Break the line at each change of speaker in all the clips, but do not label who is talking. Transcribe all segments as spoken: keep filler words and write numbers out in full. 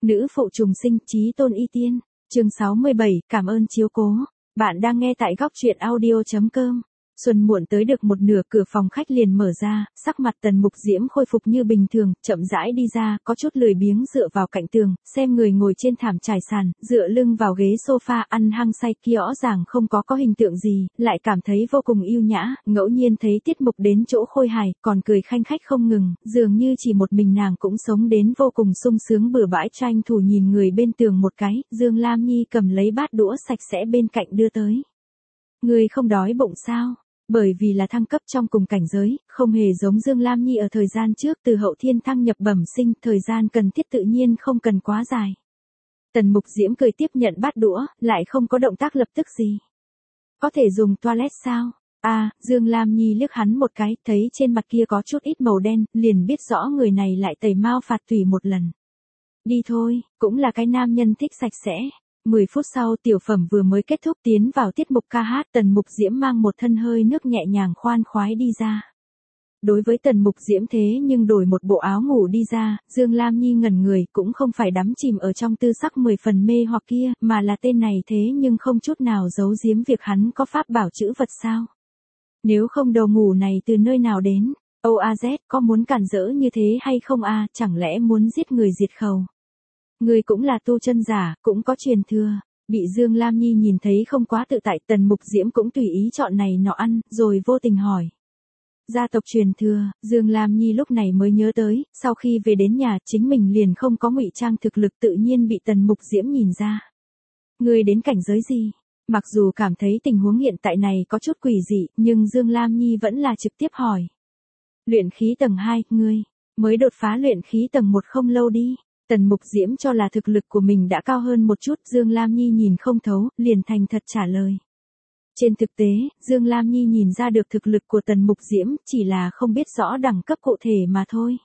Nữ phụ trùng sinh, chí tôn y tiên. Chương sáu mươi bảy, cảm ơn chiếu cố. Bạn đang nghe tại góc truyện audio chấm com. Xuân muộn tới được một nửa, cửa phòng khách liền mở ra, sắc mặt Tần Mục Diễm khôi phục như bình thường, chậm rãi đi ra, có chút lười biếng dựa vào cạnh tường, xem người ngồi trên thảm trải sàn, dựa lưng vào ghế sofa ăn hăng say kia rõ ràng không có có hình tượng gì, lại cảm thấy vô cùng yêu nhã, ngẫu nhiên thấy tiết mục đến chỗ khôi hài, còn cười khanh khách không ngừng, dường như chỉ một mình nàng cũng sống đến vô cùng sung sướng bừa bãi. Tranh thủ nhìn người bên tường một cái, Dương Lam Nhi cầm lấy bát đũa sạch sẽ bên cạnh đưa tới. Người không đói bụng sao? Bởi vì là thăng cấp trong cùng cảnh giới, không hề giống Dương Lam Nhi ở thời gian trước, từ hậu thiên thăng nhập bẩm sinh, thời gian cần thiết tự nhiên không cần quá dài. Tần Mục Diễm cười tiếp nhận bát đũa, lại không có động tác lập tức gì. Có thể dùng toilet sao? À, Dương Lam Nhi liếc hắn một cái, thấy trên mặt kia có chút ít màu đen, liền biết rõ người này lại tẩy mao phạt tùy một lần. Đi thôi, cũng là cái nam nhân thích sạch sẽ. mười phút sau tiểu phẩm vừa mới kết thúc, tiến vào tiết mục ca hát, Tần Mục Diễm mang một thân hơi nước nhẹ nhàng khoan khoái đi ra. Đối với Tần Mục Diễm thế nhưng đổi một bộ áo ngủ đi ra, Dương Lam Nhi ngẩn người, cũng không phải đắm chìm ở trong tư sắc mười phần mê hoặc kia, mà là tên này thế nhưng không chút nào giấu giếm việc hắn có pháp bảo chữ vật sao. Nếu không đầu ngủ này từ nơi nào đến, ô a dét có muốn cản rỡ như thế hay không a, chẳng lẽ muốn giết người diệt khẩu. Người cũng là tu chân giả, cũng có truyền thừa. Bị Dương Lam Nhi nhìn thấy không quá tự tại, Tần Mục Diễm cũng tùy ý chọn này nọ ăn, rồi vô tình hỏi. Gia tộc truyền thừa, Dương Lam Nhi lúc này mới nhớ tới, sau khi về đến nhà chính mình liền không có ngụy trang thực lực, tự nhiên bị Tần Mục Diễm nhìn ra. Người đến cảnh giới gì? Mặc dù cảm thấy tình huống hiện tại này có chút quỷ dị, nhưng Dương Lam Nhi vẫn là trực tiếp hỏi. Luyện khí tầng hai, ngươi mới đột phá luyện khí tầng một không lâu đi. Tần Mục Diễm cho là thực lực của mình đã cao hơn một chút, Dương Lam Nhi nhìn không thấu, liền thành thật trả lời. Trên thực tế, Dương Lam Nhi nhìn ra được thực lực của Tần Mục Diễm, chỉ là không biết rõ đẳng cấp cụ thể mà thôi.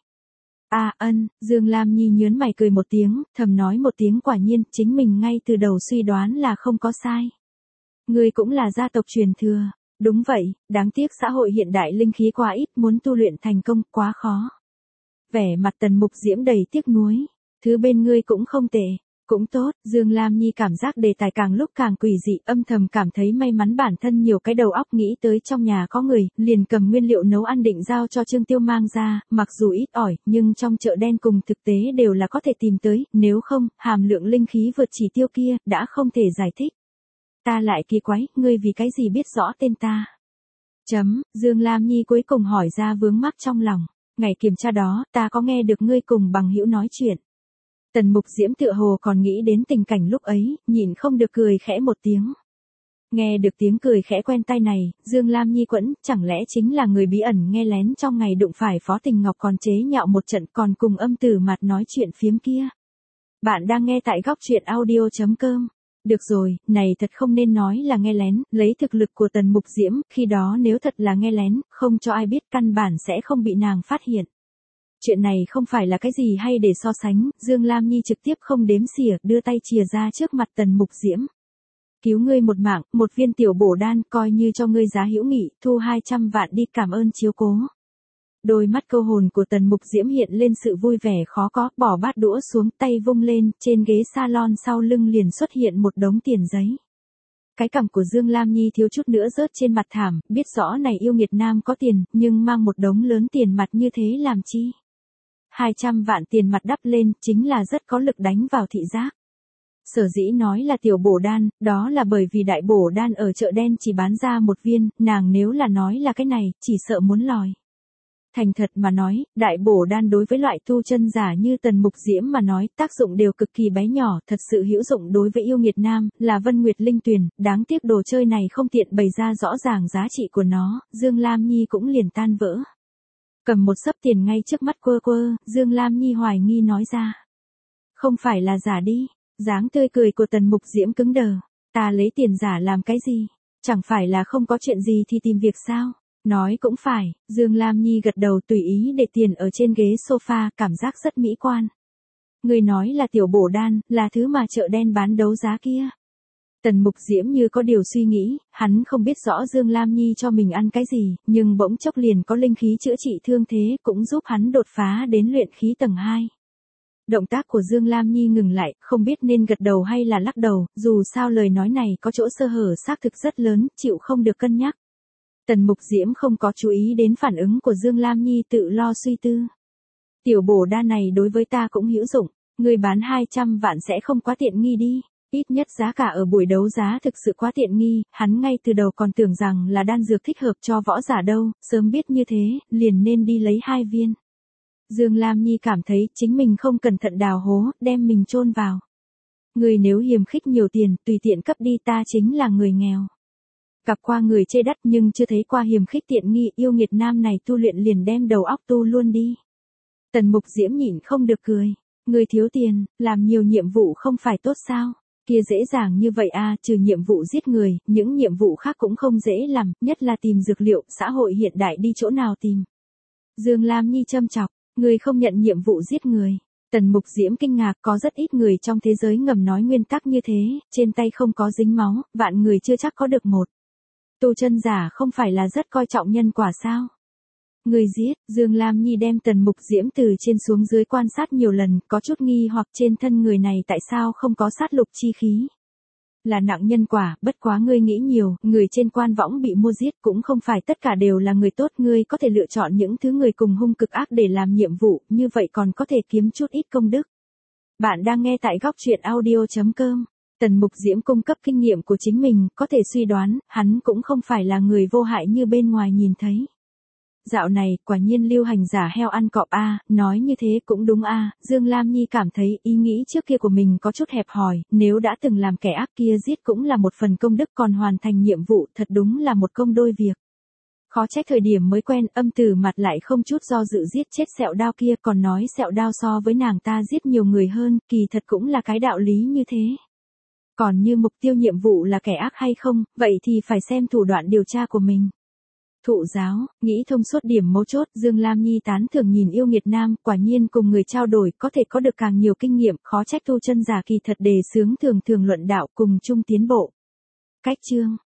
À ân, Dương Lam Nhi nhớn mày cười một tiếng, thầm nói một tiếng, quả nhiên, chính mình ngay từ đầu suy đoán là không có sai. Ngươi cũng là gia tộc truyền thừa. Đúng vậy, đáng tiếc xã hội hiện đại linh khí quá ít, muốn tu luyện thành công quá khó. Vẻ mặt Tần Mục Diễm đầy tiếc nuối. Thứ bên ngươi cũng không tệ, cũng tốt. Dương Lam Nhi cảm giác đề tài càng lúc càng quỷ dị, âm thầm cảm thấy may mắn bản thân nhiều cái đầu óc, nghĩ tới trong nhà có người, liền cầm nguyên liệu nấu ăn định giao cho Trương Tiêu mang ra, mặc dù ít ỏi, nhưng trong chợ đen cùng thực tế đều là có thể tìm tới, nếu không, hàm lượng linh khí vượt chỉ tiêu kia, đã không thể giải thích. Ta lại kỳ quái, ngươi vì cái gì biết rõ tên ta? Chấm, Dương Lam Nhi cuối cùng hỏi ra vướng mắc trong lòng. Ngày kiểm tra đó, ta có nghe được ngươi cùng bằng hữu nói chuyện. Tần Mục Diễm tựa hồ còn nghĩ đến tình cảnh lúc ấy, nhịn không được cười khẽ một tiếng. Nghe được tiếng cười khẽ quen tai này, Dương Lam Nhi quẫn, chẳng lẽ chính là người bí ẩn nghe lén trong ngày đụng phải Phó Tình Ngọc còn chế nhạo một trận, còn cùng âm tử mặt nói chuyện phiếm kia. Bạn đang nghe tại góc truyện audio chấm com. Được rồi, này thật không nên nói là nghe lén, lấy thực lực của Tần Mục Diễm, khi đó nếu thật là nghe lén, không cho ai biết, căn bản sẽ không bị nàng phát hiện. Chuyện này không phải là cái gì hay để so sánh, Dương Lam Nhi trực tiếp không đếm xỉa, đưa tay chìa ra trước mặt Tần Mục Diễm. Cứu ngươi một mạng, một viên tiểu bổ đan, coi như cho ngươi giá hữu nghị, thu hai trăm vạn đi, cảm ơn chiếu cố. Đôi mắt câu hồn của Tần Mục Diễm hiện lên sự vui vẻ khó có, bỏ bát đũa xuống, tay vung lên, trên ghế salon sau lưng liền xuất hiện một đống tiền giấy. Cái cằm của Dương Lam Nhi thiếu chút nữa rớt trên mặt thảm, biết rõ này yêu nghiệt nam có tiền, nhưng mang một đống lớn tiền mặt như thế làm chi? hai trăm vạn tiền mặt đắp lên, chính là rất có lực đánh vào thị giác. Sở dĩ nói là tiểu bổ đan, đó là bởi vì đại bổ đan ở chợ đen chỉ bán ra một viên, nàng nếu là nói là cái này, chỉ sợ muốn lòi. Thành thật mà nói, đại bổ đan đối với loại tu chân giả như Tần Mục Diễm mà nói, tác dụng đều cực kỳ bé nhỏ, thật sự hữu dụng đối với yêu nghiệt nam, là Vân Nguyệt Linh Tuyền, đáng tiếc đồ chơi này không tiện bày ra rõ ràng giá trị của nó, Dương Lam Nhi cũng liền tan vỡ. Cầm một xấp tiền ngay trước mắt quơ quơ, Dương Lam Nhi hoài nghi nói ra. Không phải là giả đi, dáng tươi cười của Tần Mục Diễm cứng đờ. Ta lấy tiền giả làm cái gì? Chẳng phải là không có chuyện gì thì tìm việc sao? Nói cũng phải, Dương Lam Nhi gật đầu, tùy ý để tiền ở trên ghế sofa, cảm giác rất mỹ quan. Người nói là tiểu bổ đan, là thứ mà chợ đen bán đấu giá kia. Tần Mục Diễm như có điều suy nghĩ, hắn không biết rõ Dương Lam Nhi cho mình ăn cái gì, nhưng bỗng chốc liền có linh khí chữa trị thương thế, cũng giúp hắn đột phá đến luyện khí tầng hai. Động tác của Dương Lam Nhi ngừng lại, không biết nên gật đầu hay là lắc đầu, dù sao lời nói này có chỗ sơ hở xác thực rất lớn, chịu không được cân nhắc. Tần Mục Diễm không có chú ý đến phản ứng của Dương Lam Nhi, tự lo suy tư. Tiểu bổ đa này đối với ta cũng hữu dụng, người bán hai trăm vạn sẽ không quá tiện nghi đi. Ít nhất giá cả ở buổi đấu giá thực sự quá tiện nghi, hắn ngay từ đầu còn tưởng rằng là đan dược thích hợp cho võ giả đâu, sớm biết như thế, liền nên đi lấy hai viên. Dương Lam Nhi cảm thấy chính mình không cẩn thận đào hố, đem mình chôn vào. Người nếu hiềm khích nhiều tiền, tùy tiện cấp đi, ta chính là người nghèo. Gặp qua người chê đắt nhưng chưa thấy qua hiềm khích tiện nghi, yêu nghiệt nam này tu luyện liền đem đầu óc tu luôn đi. Tần Mục Diễm nhịn không được cười. Người thiếu tiền, làm nhiều nhiệm vụ không phải tốt sao? Kia dễ dàng như vậy à, trừ nhiệm vụ giết người, những nhiệm vụ khác cũng không dễ làm, nhất là tìm dược liệu, xã hội hiện đại đi chỗ nào tìm. Dương Lam Nhi châm chọc, người không nhận nhiệm vụ giết người. Tần Mục Diễm kinh ngạc, có rất ít người trong thế giới ngầm nói nguyên tắc như thế, trên tay không có dính máu, vạn người chưa chắc có được một. Tu chân giả không phải là rất coi trọng nhân quả sao? Người giết, Dương Lam Nhi đem Tần Mục Diễm từ trên xuống dưới quan sát nhiều lần, có chút nghi hoặc trên thân người này tại sao không có sát lục chi khí. Là nặng nhân quả, bất quá ngươi nghĩ nhiều, người trên quan võng bị mua giết cũng không phải tất cả đều là người tốt, ngươi có thể lựa chọn những thứ người cùng hung cực ác để làm nhiệm vụ, như vậy còn có thể kiếm chút ít công đức. Bạn đang nghe tại góc truyện audio chấm com. Tần Mục Diễm cung cấp kinh nghiệm của chính mình, có thể suy đoán, hắn cũng không phải là người vô hại như bên ngoài nhìn thấy. Dạo này, quả nhiên lưu hành giả heo ăn cọp a, nói như thế cũng đúng a. Dương Lam Nhi cảm thấy ý nghĩ trước kia của mình có chút hẹp hòi, nếu đã từng làm kẻ ác kia giết cũng là một phần công đức, còn hoàn thành nhiệm vụ thật đúng là một công đôi việc. Khó trách thời điểm mới quen, âm tử mặt lại không chút do dự giết chết Sẹo Đao kia, còn nói Sẹo Đao so với nàng ta giết nhiều người hơn, kỳ thật cũng là cái đạo lý như thế. Còn như mục tiêu nhiệm vụ là kẻ ác hay không, vậy thì phải xem thủ đoạn điều tra của mình. Thụ giáo, nghĩ thông suốt điểm mấu chốt, Dương Lam Nhi tán thưởng nhìn yêu nghiệt nam, quả nhiên cùng người trao đổi có thể có được càng nhiều kinh nghiệm, khó trách tu chân giả kỳ thật đề xướng thường thường luận đạo cùng chung tiến bộ. Cách chương